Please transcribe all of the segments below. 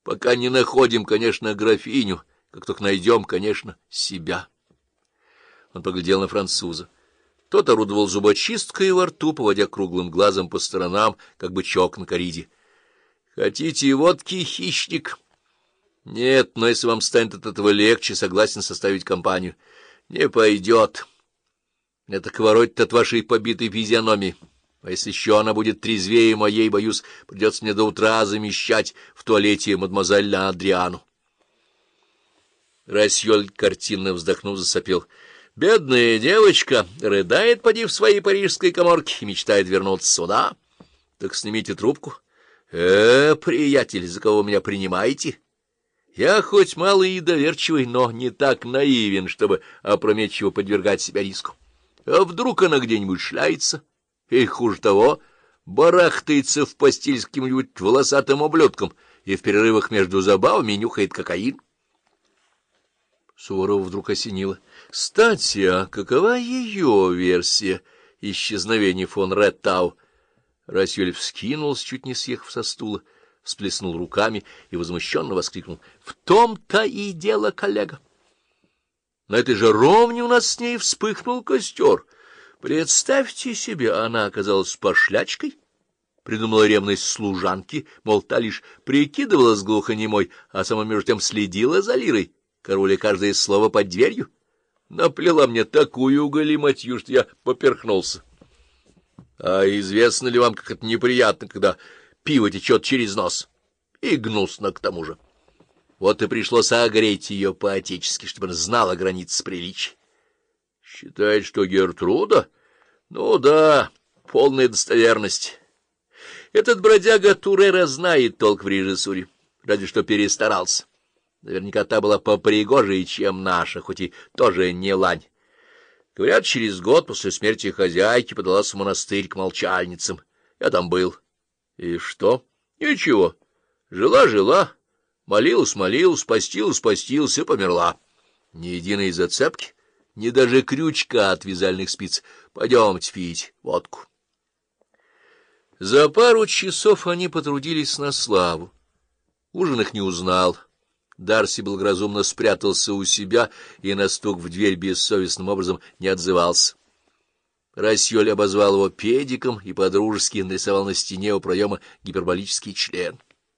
Пока не находим, конечно, графиню, как только найдем, конечно, себя. Он поглядел на француза. Тот орудовал зубочисткой во рту, поводя круглым глазом по сторонам, как бычок на кориде. — Хотите водки, хищник? — Нет, но если вам станет от этого легче, согласен составить компанию. — Не пойдет. Мне так воротит от вашей побитой физиономии. А если еще она будет трезвее моей, боюсь, придется мне до утра замещать в туалете мадемуазель Адриану. Рассьоль, картинно вздохнув, засопел. Бедная девочка рыдает, поди в своей парижской каморке, и мечтает вернуться сюда. Так снимите трубку. Приятель, за кого меня принимаете? Я хоть малый и доверчивый, но не так наивен, чтобы опрометчиво подвергать себя риску. А вдруг она где-нибудь шляется? И хуже того, барахтается в постель с каким-нибудь волосатым ублюдком и в перерывах между забавами нюхает кокаин. Суворова вдруг осенило. Кстати, а какова ее версия исчезновения фон Реттау? Рассьоль вскинулся, чуть не съехав со стула, всплеснул руками и возмущенно воскликнул. — В том-то и дело, коллега. На этой же ровне у нас с ней вспыхнул костер. Представьте себе, она оказалась пошлячкой, придумала ревность служанки, мол, та лишь прикидывалась глухонемой, а сама между тем следила за Лирой, коруля каждое слово под дверью. Наплела мне такую галиматью, что я поперхнулся. А известно ли вам, как это неприятно, когда пиво течет через нос? И гнусно к тому же. Вот и пришлось огреть ее по-отечески, чтобы она знала границы приличия. Считает, что Гертруда? Ну да, полная достоверность. Этот бродяга Турера знает толк в режиссуре, разве что перестарался. Наверняка та была попригожее, чем наша, хоть и тоже не лань. Говорят, через год после смерти хозяйки подалась в монастырь к молчальницам. Я там был. И что? Ничего. Жила-жила, молилась, постилась и померла. Ни единой зацепки, ни даже крючка от вязальных спиц. Пойдемте пить водку. За пару часов они потрудились на славу. Ужин их не узнал. Дарси благоразумно спрятался у себя и на стук в дверь бессовестным образом не отзывался. Рассьоль обозвал его педиком и подружески нарисовал на стене у проема гиперболический член.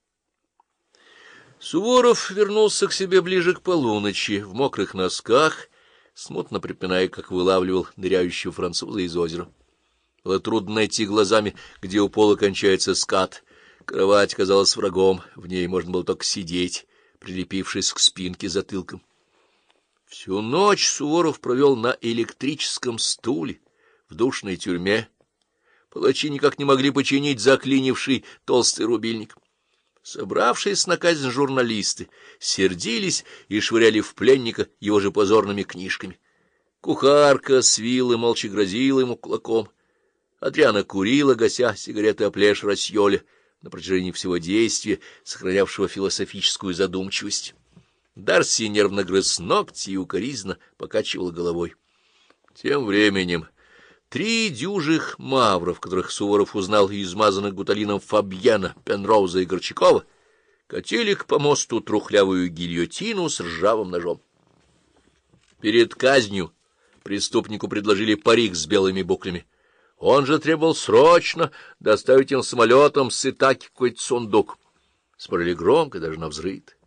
Суворов вернулся к себе ближе к полуночи, в мокрых носках, смутно припоминая, как вылавливал ныряющего француза из озера. Было трудно найти глазами, где у пола кончается скат. Кровать казалась врагом, в ней можно было только сидеть, прилепившись к спинке затылком. Всю ночь Суворов провел на электрическом стуле в душной тюрьме. Палачи никак не могли починить заклинивший толстый рубильник. Собравшись на казнь журналисты сердились и швыряли в пленника его же позорными книжками. Кухарка с вилы молча грозила ему кулаком. Адриана курила, гася сигареты о плешь Рассьоля, на протяжении всего действия, сохранявшего философическую задумчивость. Дарси нервно грыз ногти и укоризненно покачивала головой. Тем временем 3 дюжих мавров, которых Суворов узнал из измазанных гуталином Фабьена, Пенроуза и Горчакова, катили к помосту трухлявую гильотину с ржавым ножом. Перед казнью преступнику предложили парик с белыми буклями. Он же требовал срочно доставить им самолетом с Итаки какой-то сундук. Спорили громко, даже навзрыд.